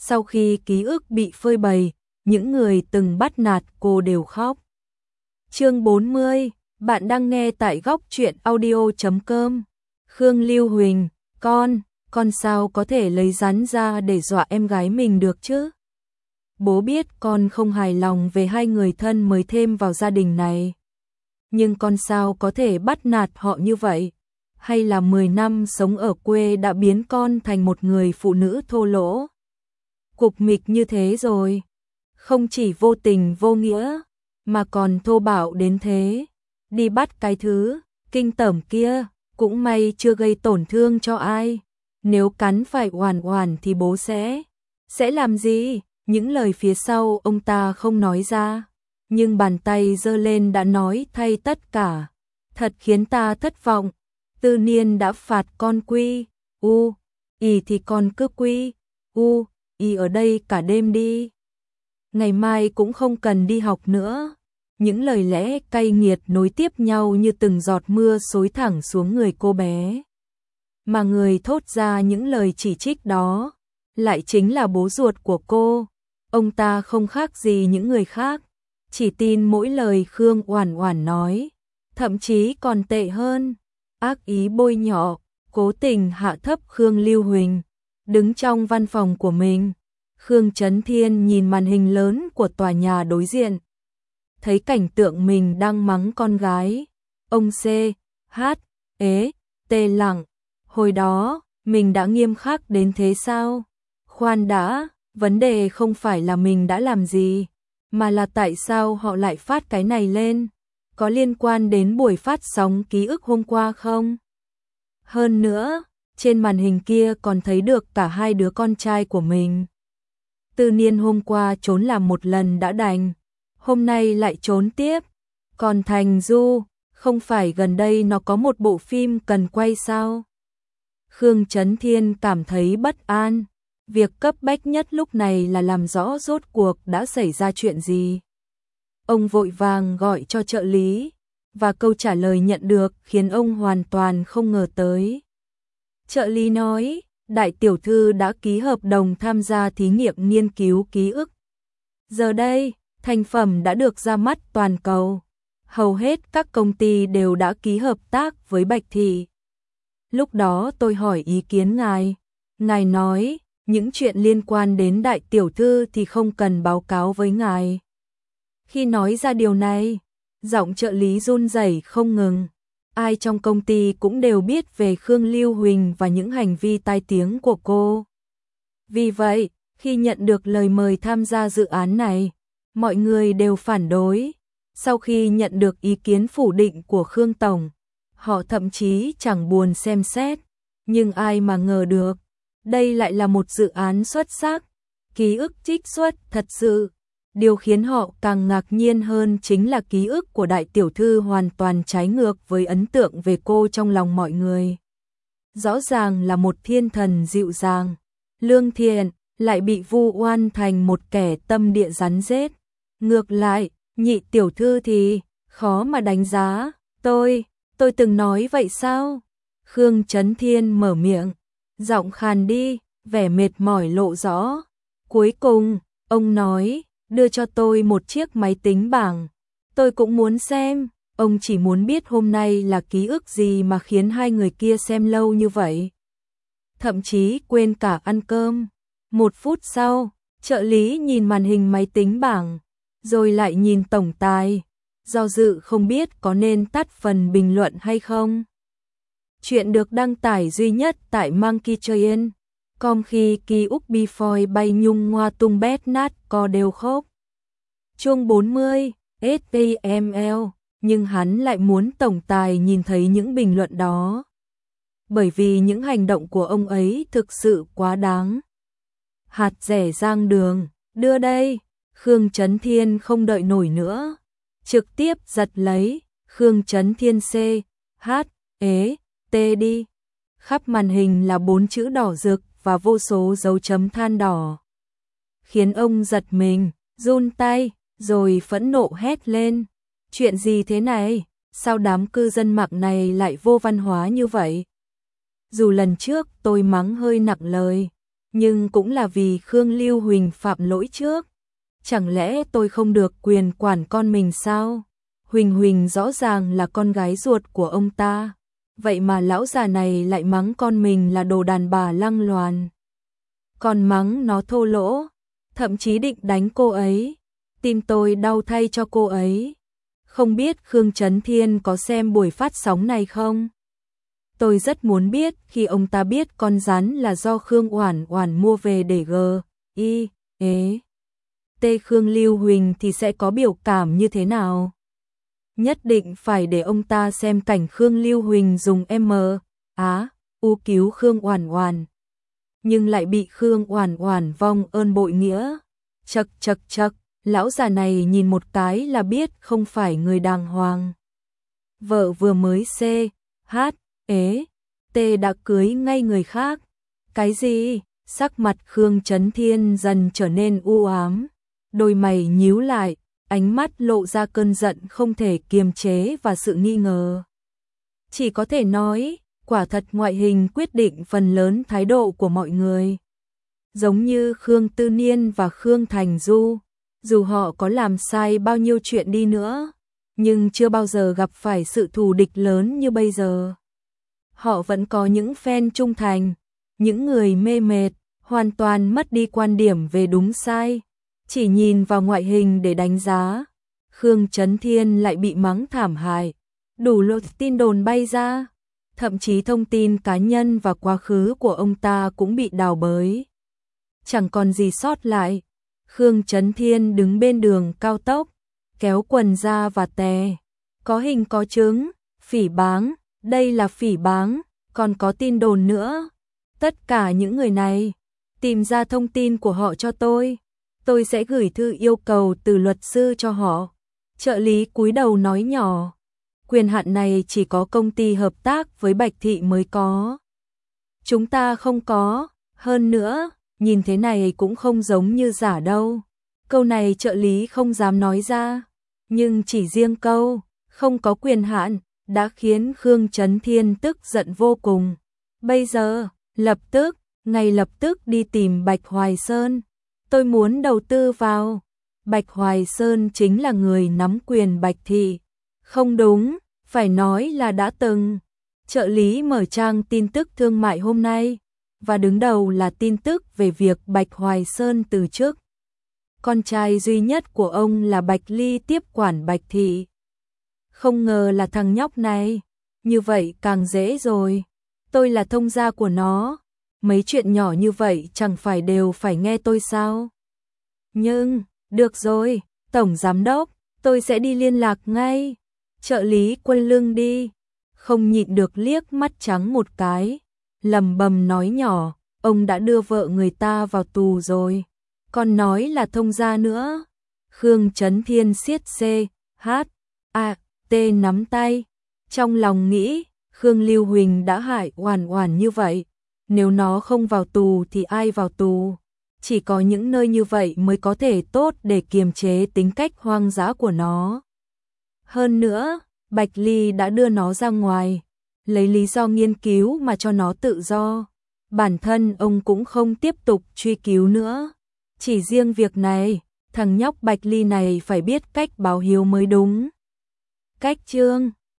Sau khi ký ức bị phơi bày, những người từng bắt nạt cô đều khóc. Chương 40, bạn đang nghe tại góc truyện audio.com. Khương Lưu Huỳnh, con sao có thể lấy rắn ra để dọa em gái mình được chứ? Bố biết con không hài lòng về hai người thân mới thêm vào gia đình này. Nhưng con sao có thể bắt nạt họ như vậy? Hay là 10 năm sống ở quê đã biến con thành một người phụ nữ thô lỗ? Cục mịch như thế rồi. Không chỉ vô tình vô nghĩa, mà còn thô bạo đến thế. Đi bắt cái thứ kinh tởm kia, cũng may chưa gây tổn thương cho ai. Nếu cắn phải Oản Oản thì bố sẽ làm gì? Những lời phía sau ông ta không nói ra, nhưng bàn tay giơ lên đã nói thay tất cả. Thật khiến ta thất vọng. Tư Niên đã phạt con quy y thì con cứ quy y ở đây cả đêm đi. Ngày mai cũng không cần đi học nữa. Những lời lẽ cay nghiệt nối tiếp nhau như từng giọt mưa xối thẳng xuống người cô bé. Mà người thốt ra những lời chỉ trích đó lại chính là bố ruột của cô. Ông ta không khác gì những người khác, chỉ tin mỗi lời Khương Oản Oản nói, thậm chí còn tệ hơn, ác ý bôi nhọ, cố tình hạ thấp Khương Lưu Huỳnh. Đứng trong văn phòng của mình, Khương Chấn Thiên nhìn màn hình lớn của tòa nhà đối diện. Thấy cảnh tượng mình đang mắng con gái, ông T lặng. Hồi đó, mình đã nghiêm khắc đến thế sao? Khoan đã, vấn đề không phải là mình đã làm gì, mà là tại sao họ lại phát cái này lên? Có liên quan đến buổi phát sóng ký ức hôm qua không? Hơn nữa, trên màn hình kia còn thấy được cả hai đứa con trai của mình. Tư Niên hôm qua trốn làm một lần đã đành, hôm nay lại trốn tiếp. Còn Thành Du, không phải gần đây nó có một bộ phim cần quay sao? Khương Chấn Thiên cảm thấy bất an. Việc cấp bách nhất lúc này là làm rõ rốt cuộc đã xảy ra chuyện gì. Ông vội vàng gọi cho trợ lý, và câu trả lời nhận được khiến ông hoàn toàn không ngờ tới. Trợ lý nói, đại tiểu thư đã ký hợp đồng tham gia thí nghiệm nghiên cứu ký ức. Giờ đây, thành phẩm đã được ra mắt toàn cầu. Hầu hết các công ty đều đã ký hợp tác với Bạch Thị. Lúc đó tôi hỏi ý kiến ngài. Ngài nói, những chuyện liên quan đến đại tiểu thư thì không cần báo cáo với ngài. Khi nói ra điều này, giọng trợ lý run rẩy không ngừng. Ai trong công ty cũng đều biết về Khương Lưu Huỳnh và những hành vi tai tiếng của cô. Vì vậy, khi nhận được lời mời tham gia dự án này, mọi người đều phản đối. Sau khi nhận được ý kiến phủ định của Khương Tổng, họ thậm chí chẳng buồn xem xét. Nhưng ai mà ngờ được, đây lại là một dự án xuất sắc, ký ức trích xuất thật sự. Điều khiến họ càng ngạc nhiên hơn chính là ký ức của đại tiểu thư hoàn toàn trái ngược với ấn tượng về cô trong lòng mọi người. Rõ ràng là một thiên thần dịu dàng, lương thiện, lại bị vu oan thành một kẻ tâm địa rắn rết. Ngược lại, nhị tiểu thư thì khó mà đánh giá. Tôi từng nói vậy sao? Khương Chấn Thiên mở miệng, giọng khàn đi, vẻ mệt mỏi lộ rõ. Cuối cùng, ông nói, đưa cho tôi một chiếc máy tính bảng. Tôi cũng muốn xem. Ông chỉ muốn biết hôm nay là ký ức gì mà khiến hai người kia xem lâu như vậy. Thậm chí quên cả ăn cơm. 1 phút sau, trợ lý nhìn màn hình máy tính bảng, rồi lại nhìn tổng tài, do dự không biết có nên tắt phần bình luận hay không. Chuyện được đăng tải duy nhất tại Monkey.com khi ký ức before bay nhung ngoa tung bét nát co đều khóc. Chương 40, STML, nhưng hắn lại muốn tổng tài nhìn thấy những bình luận đó. Bởi vì những hành động của ông ấy thực sự quá đáng. Hạt rẻ rang đường, đưa đây. Khương Chấn Thiên không đợi nổi nữa, trực tiếp giật lấy. Khương Chấn Thiên đi. Khắp màn hình là 4 chữ đỏ rực và vô số dấu chấm than đỏ. Khiến ông giật mình, run tay, rồi phẫn nộ hét lên. Chuyện gì thế này? Sao đám cư dân mạng này lại vô văn hóa như vậy? Dù lần trước tôi mắng hơi nặng lời, nhưng cũng là vì Khương Lưu Huỳnh phạm lỗi trước. Chẳng lẽ tôi không được quyền quản con mình sao? Huỳnh Huỳnh rõ ràng là con gái ruột của ông ta, vậy mà lão già này lại mắng con mình là đồ đàn bà lăng loàn. Còn mắng nó thô lỗ, thậm chí định đánh cô ấy. Tim tôi đau thay cho cô ấy. Không biết Khương Chấn Thiên có xem buổi phát sóng này không? Tôi rất muốn biết khi ông ta biết con rắn là do Khương Oản Oản mua về để Khương Lưu Huỳnh thì sẽ có biểu cảm như thế nào? Nhất định phải để ông ta xem cảnh Khương Lưu Huỳnh dùng U cứu Khương Oản Oản, nhưng lại bị Khương Oản Oản vong ơn bội nghĩa. Chậc chậc chậc, lão già này nhìn một cái là biết không phải người đàng hoàng. Vợ vừa mới đã cưới ngay người khác. Cái gì? Sắc mặt Khương Chấn Thiên dần trở nên u ám, đôi mày nhíu lại, ánh mắt lộ ra cơn giận không thể kiềm chế và sự nghi ngờ. Chỉ có thể nói, quả thật ngoại hình quyết định phần lớn thái độ của mọi người. Giống như Khương Tư Niên và Khương Thành Du, dù họ có làm sai bao nhiêu chuyện đi nữa, nhưng chưa bao giờ gặp phải sự thù địch lớn như bây giờ. Họ vẫn có những fan trung thành, những người mê mệt, hoàn toàn mất đi quan điểm về đúng sai, chỉ nhìn vào ngoại hình để đánh giá. Khương Chấn Thiên lại bị mắng thảm hại, đủ loại tin đồn bay ra, thậm chí thông tin cá nhân và quá khứ của ông ta cũng bị đào bới. Chẳng còn gì sót lại. Khương Chấn Thiên đứng bên đường cao tốc, kéo quần ra và tè. Có hình có chứng, phỉ báng, đây là phỉ báng, còn có tin đồn nữa. Tất cả những người này, tìm ra thông tin của họ cho tôi sẽ gửi thư yêu cầu từ luật sư cho họ. Trợ lý cúi đầu nói nhỏ, quyền hạn này chỉ có công ty hợp tác với Bạch Thị mới có. Chúng ta không có, hơn nữa, nhìn thế này cũng không giống như giả đâu. Câu này trợ lý không dám nói ra, nhưng chỉ riêng câu, không có quyền hạn, đã khiến Khương Chấn Thiên tức giận vô cùng. Bây giờ, ngay lập tức đi tìm Bạch Hoài Sơn. Tôi muốn đầu tư vào. Bạch Hoài Sơn chính là người nắm quyền Bạch Thị. Không đúng, phải nói là đã từng. Trợ lý mở trang tin tức thương mại hôm nay, và đứng đầu là tin tức về việc Bạch Hoài Sơn từ chức. Con trai duy nhất của ông là Bạch Ly tiếp quản Bạch Thị. Không ngờ là thằng nhóc này, như vậy càng dễ rồi. Tôi là thông gia của nó, mấy chuyện nhỏ như vậy chẳng phải đều phải nghe tôi sao? Nhưng, được rồi, Tổng Giám Đốc, tôi sẽ đi liên lạc ngay. Trợ lý quay lưng đi, không nhịn được liếc mắt trắng một cái, lầm bầm nói nhỏ, ông đã đưa vợ người ta vào tù rồi, còn nói là thông gia nữa. Khương Chấn Thiên siết nắm tay, trong lòng nghĩ, Khương Lưu Huỳnh đã hại Oản Oản như vậy, nếu nó không vào tù thì ai vào tù? Chỉ có những nơi như vậy mới có thể tốt để kiềm chế tính cách hoang dã của nó. Hơn nữa, Bạch Ly đã đưa nó ra ngoài, lấy lý do nghiên cứu mà cho nó tự do. Bản thân ông cũng không tiếp tục truy cứu nữa. Chỉ riêng việc này, thằng nhóc Bạch Ly này phải biết cách báo hiếu mới đúng. Cách chương